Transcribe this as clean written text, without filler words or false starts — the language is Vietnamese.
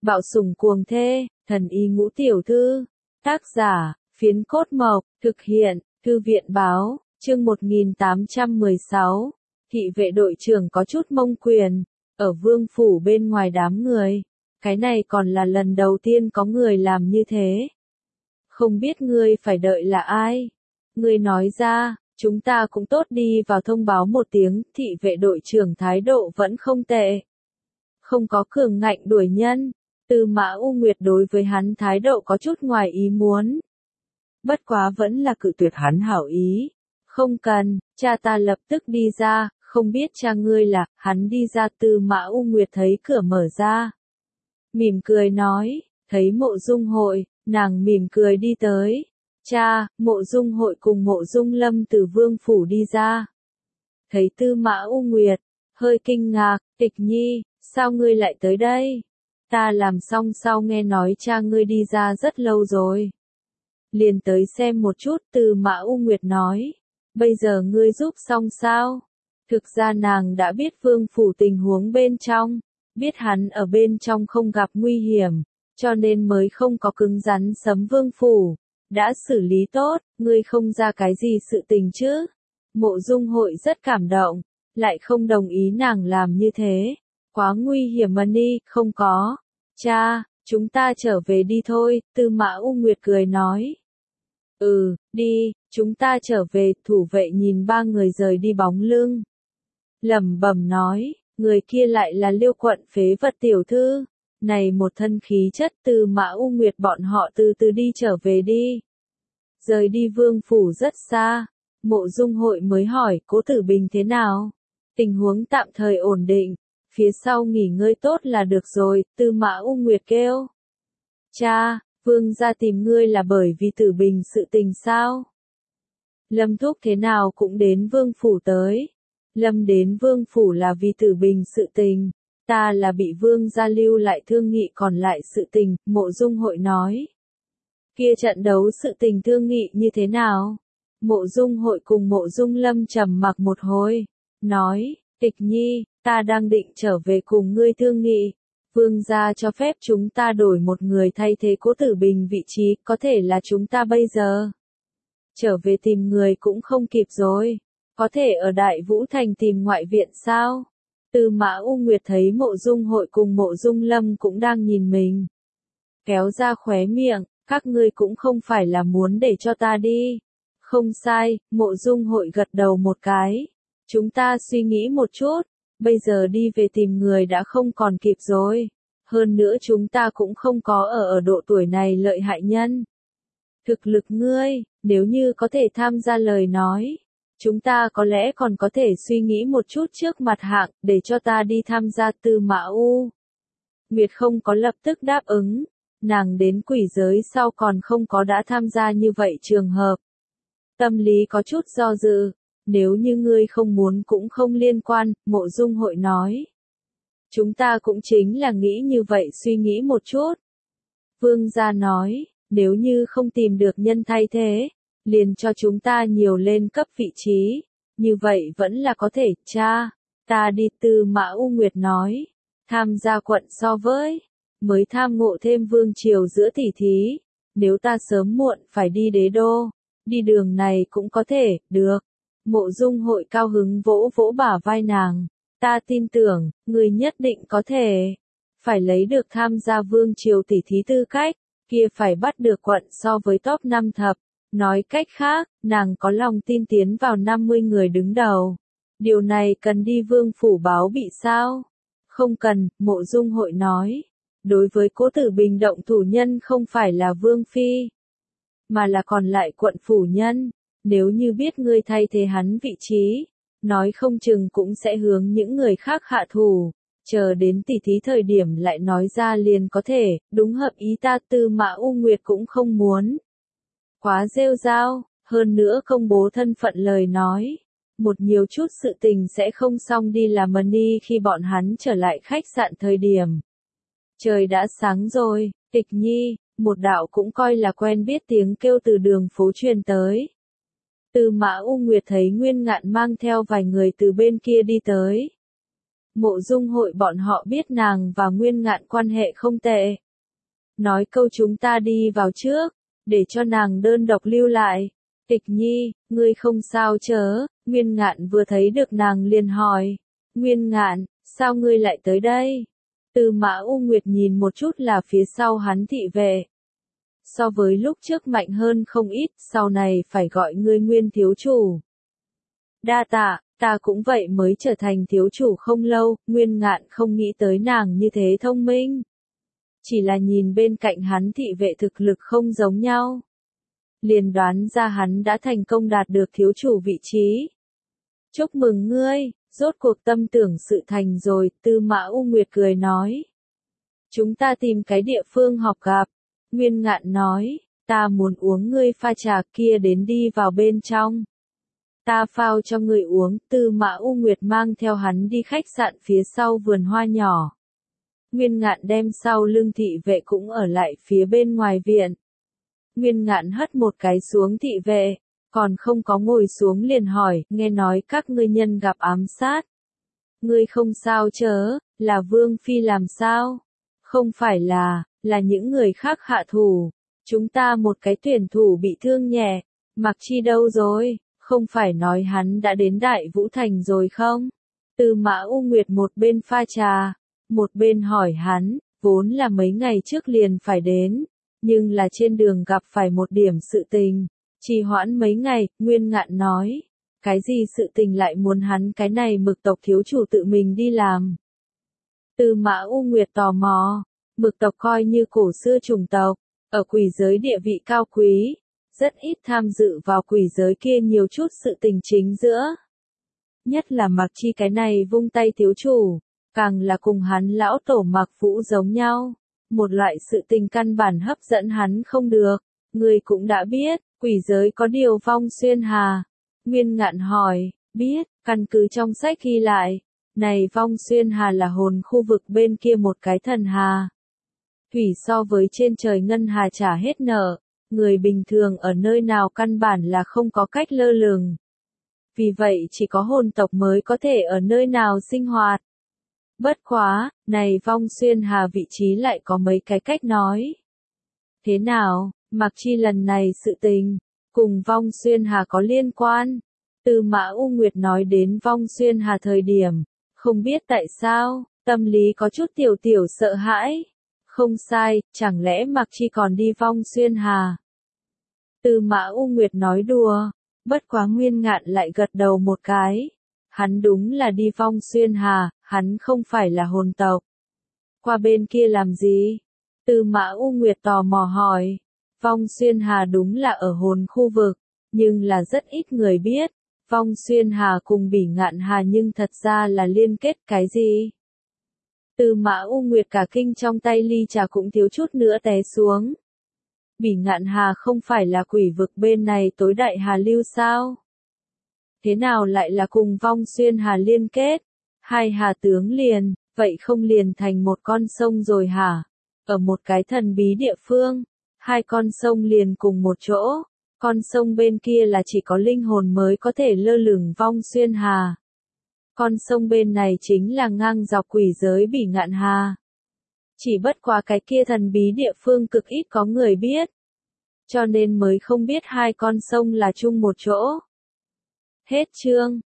Bạo sủng cuồng thê, thần y ngũ tiểu thư. Tác giả, Phiến Cốt Mộc, thực hiện, Thư viện báo, chương 1816. Thị vệ đội trưởng có chút mông quyền, ở vương phủ bên ngoài đám người. Cái này còn là lần đầu tiên có người làm như thế. Không biết ngươi phải đợi là ai? Ngươi nói ra, chúng ta cũng tốt đi vào thông báo một tiếng. Thị vệ đội trưởng thái độ vẫn không tệ. Không có cường ngạnh đuổi nhân. Tư Mã U Nguyệt đối với hắn thái độ có chút ngoài ý muốn. Bất quá vẫn là cự tuyệt hắn hảo ý. Không cần, cha ta lập tức đi ra, không biết cha ngươi là, hắn đi ra. Tư Mã U Nguyệt thấy cửa mở ra. Mỉm cười nói, thấy Mộ Dung Hội, nàng mỉm cười đi tới. Cha, Mộ Dung Hội cùng Mộ Dung Lâm từ vương phủ đi ra. Thấy Tư Mã U Nguyệt, hơi kinh ngạc, Tịch Nhi, sao ngươi lại tới đây? Ta làm xong sau nghe nói cha ngươi đi ra rất lâu rồi. Liền tới xem một chút. Tư Mã U Nguyệt nói, bây giờ ngươi giúp xong sao? Thực ra nàng đã biết vương phủ tình huống bên trong, biết hắn ở bên trong không gặp nguy hiểm, cho nên mới không có cứng rắn sấm vương phủ. Đã xử lý tốt, ngươi không ra cái gì sự tình chứ? Mộ Dung Hội rất cảm động, lại không đồng ý nàng làm như thế. Quá nguy hiểm mà đi, không có. Cha, chúng ta trở về đi thôi. Tư Mã U Nguyệt cười nói. Đi, chúng ta trở về. Thủ vệ nhìn ba người rời đi bóng lưng, lẩm bẩm nói, người kia lại là Liêu quận phế vật tiểu thư. Này một thân khí chất. Tư Mã U Nguyệt bọn họ từ từ đi trở về đi. Rời đi vương phủ rất xa. Mộ Dung Hội mới hỏi, Cố Tử Bình thế nào? Tình huống tạm thời ổn định, phía sau nghỉ ngơi tốt là được rồi. Tư Mã U Nguyệt kêu. Cha, vương gia tìm ngươi là bởi vì Tử Bình sự tình sao? Lâm thúc thế nào cũng đến vương phủ tới. Lâm đến vương phủ là vì Tử Bình sự tình. Ta là bị vương gia lưu lại thương nghị còn lại sự tình. Mộ Dung Hội nói. Kia trận đấu sự tình thương nghị như thế nào? Mộ Dung Hội cùng Mộ Dung Lâm trầm mặc một hồi, nói, Tịch Nhi, ta đang định trở về cùng ngươi thương nghị. Vương gia cho phép chúng ta đổi một người thay thế Cố Tử Bình vị trí, có thể là chúng ta bây giờ trở về tìm người cũng không kịp rồi. Có thể ở Đại Vũ Thành tìm ngoại viện sao? Tư Mã U Nguyệt thấy Mộ Dung Hội cùng Mộ Dung Lâm cũng đang nhìn mình, kéo ra khóe miệng, các ngươi cũng không phải là muốn để cho ta đi. Không sai. Mộ Dung Hội gật đầu một cái. Chúng ta suy nghĩ một chút, bây giờ đi về tìm người đã không còn kịp rồi. Hơn nữa chúng ta cũng không có ở độ tuổi này lợi hại nhân. Thực lực ngươi, nếu như có thể tham gia lời nói, chúng ta có lẽ còn có thể suy nghĩ một chút trước mặt hạng, để cho ta đi tham gia. Tư Mã U Nguyệt không có lập tức đáp ứng. Nàng đến quỷ giới sau còn không có đã tham gia như vậy trường hợp. Tâm lý có chút do dự. Nếu như ngươi không muốn cũng không liên quan. Mộ Dung Hội nói. Chúng ta cũng chính là nghĩ như vậy, suy nghĩ một chút. Vương gia nói, nếu như không tìm được nhân thay thế, liền cho chúng ta nhiều lên cấp vị trí. Như vậy vẫn là có thể. Cha, ta đi. Tư Mã U Nguyệt nói. Tham gia quận so với mới tham ngộ thêm vương triều giữa tỷ thí. Nếu ta sớm muộn phải đi đế đô, đi đường này cũng có thể, được. Mộ Dung Hội cao hứng vỗ vỗ bả vai nàng. Ta tin tưởng, người nhất định có thể. Phải lấy được tham gia vương triều tỷ thí tư cách, kia phải bắt được quận so với top 5 thập. Nói cách khác, nàng có lòng tin tiến vào 50 người đứng đầu. Điều này cần đi vương phủ báo bị sao? Không cần. Mộ Dung Hội nói. Đối với Cố Tử Bình động thủ nhân không phải là vương phi, mà là còn lại quận phủ nhân. Nếu như biết ngươi thay thế hắn vị trí, nói không chừng cũng sẽ hướng những người khác hạ thủ. Chờ đến tỷ thí thời điểm lại nói ra liền có thể, đúng hợp ý ta. Tư Mã U Nguyệt cũng không muốn quá rêu rao, hơn nữa công bố thân phận lời nói. Một nhiều chút sự tình sẽ không xong đi làm đi. Khi bọn hắn trở lại khách sạn thời điểm, trời đã sáng rồi. Tịch Nhi, một đạo cũng coi là quen biết tiếng kêu từ đường phố truyền tới. Tư Mã U Nguyệt thấy Nguyên Ngạn mang theo vài người từ bên kia đi tới. Mộ Dung Hội bọn họ biết nàng và Nguyên Ngạn quan hệ không tệ. Nói câu chúng ta đi vào trước, để cho nàng đơn độc lưu lại. Tịch Nhi, ngươi không sao chớ? Nguyên Ngạn vừa thấy được nàng liền hỏi. Nguyên Ngạn, sao ngươi lại tới đây? Tư Mã U Nguyệt nhìn một chút là phía sau hắn thị vệ. So với lúc trước mạnh hơn không ít, sau này phải gọi ngươi Nguyên thiếu chủ. Đa tạ, ta cũng vậy mới trở thành thiếu chủ không lâu. Nguyên Ngạn không nghĩ tới nàng như thế thông minh. Chỉ là nhìn bên cạnh hắn thị vệ thực lực không giống nhau. Liền đoán ra hắn đã thành công đạt được thiếu chủ vị trí. Chúc mừng ngươi, rốt cuộc tâm tưởng sự thành rồi, Tư Mã U Nguyệt cười nói. Chúng ta tìm cái địa phương họp gặp. Nguyên Ngạn nói, ta muốn uống ngươi pha trà kia đến đi vào bên trong. Ta phao cho ngươi uống, Tư Mã U Nguyệt mang theo hắn đi khách sạn phía sau vườn hoa nhỏ. Nguyên Ngạn đem sau lưng thị vệ cũng ở lại phía bên ngoài viện. Nguyên Ngạn hất một cái xuống thị vệ, còn không có ngồi xuống liền hỏi, nghe nói các ngươi nhân gặp ám sát. Ngươi không sao chớ, là Vương Phi làm sao? Không phải là những người khác hạ thủ. Chúng ta một cái tuyển thủ bị thương nhẹ, Mặc Chi đâu rồi? Không phải nói hắn đã đến Đại Vũ Thành rồi không? Tư Mã U Nguyệt một bên pha trà, một bên hỏi hắn, vốn là mấy ngày trước liền phải đến, nhưng là trên đường gặp phải một điểm sự tình, trì hoãn mấy ngày. Nguyên Ngạn nói, cái gì sự tình lại muốn hắn cái này Mực tộc thiếu chủ tự mình đi làm? Tư Mã U Nguyệt tò mò, Mực tộc coi như cổ xưa chủng tộc, ở quỷ giới địa vị cao quý, rất ít tham dự vào quỷ giới kia nhiều chút sự tình chính giữa. Nhất là Mặc Chi cái này vung tay thiếu chủ, càng là cùng hắn lão tổ Mặc Vũ giống nhau, một loại sự tình căn bản hấp dẫn hắn không được. Người cũng đã biết, quỷ giới có điều Vong Xuyên Hà. Nguyên Ngạn hỏi, biết, căn cứ trong sách ghi lại, này Vong Xuyên Hà là hồn khu vực bên kia một cái thần hà. Thủy so với trên trời ngân hà trả hết nợ, người bình thường ở nơi nào căn bản là không có cách lơ lửng. Vì vậy chỉ có hồn tộc mới có thể ở nơi nào sinh hoạt. Bất quá, này Vong Xuyên Hà vị trí lại có mấy cái cách nói. Thế nào, Mặc Chi lần này sự tình, cùng Vong Xuyên Hà có liên quan? Tư Mã U Nguyệt nói đến Vong Xuyên Hà thời điểm, không biết tại sao, tâm lý có chút tiểu sợ hãi. Không sai, chẳng lẽ Mặc Chi còn đi Vong Xuyên Hà? Tư Mã U Nguyệt nói đùa, bất quá Nguyên Ngạn lại gật đầu một cái. Hắn đúng là đi Vong Xuyên Hà, hắn không phải là hồn tộc. Qua bên kia làm gì? Tư Mã U Nguyệt tò mò hỏi. Vong Xuyên Hà đúng là ở hồn khu vực, nhưng là rất ít người biết. Vong Xuyên Hà cùng Bỉ Ngạn Hà nhưng thật ra là liên kết cái gì? Tư Mã U Nguyệt cả kinh, trong tay ly trà cũng thiếu chút nữa té xuống. Bỉ Ngạn Hà không phải là quỷ vực bên này tối đại hà lưu sao? Thế nào lại là cùng Vong Xuyên Hà liên kết? Hai hà tướng liền, vậy không liền thành một con sông rồi hả? Ở một cái thần bí địa phương, hai con sông liền cùng một chỗ. Con sông bên kia là chỉ có linh hồn mới có thể lơ lửng Vong Xuyên Hà. Con sông bên này chính là ngang dọc quỷ giới Bỉ Ngạn Hà. Chỉ bất quá cái kia thần bí địa phương cực ít có người biết. Cho nên mới không biết hai con sông là chung một chỗ. Hết chương.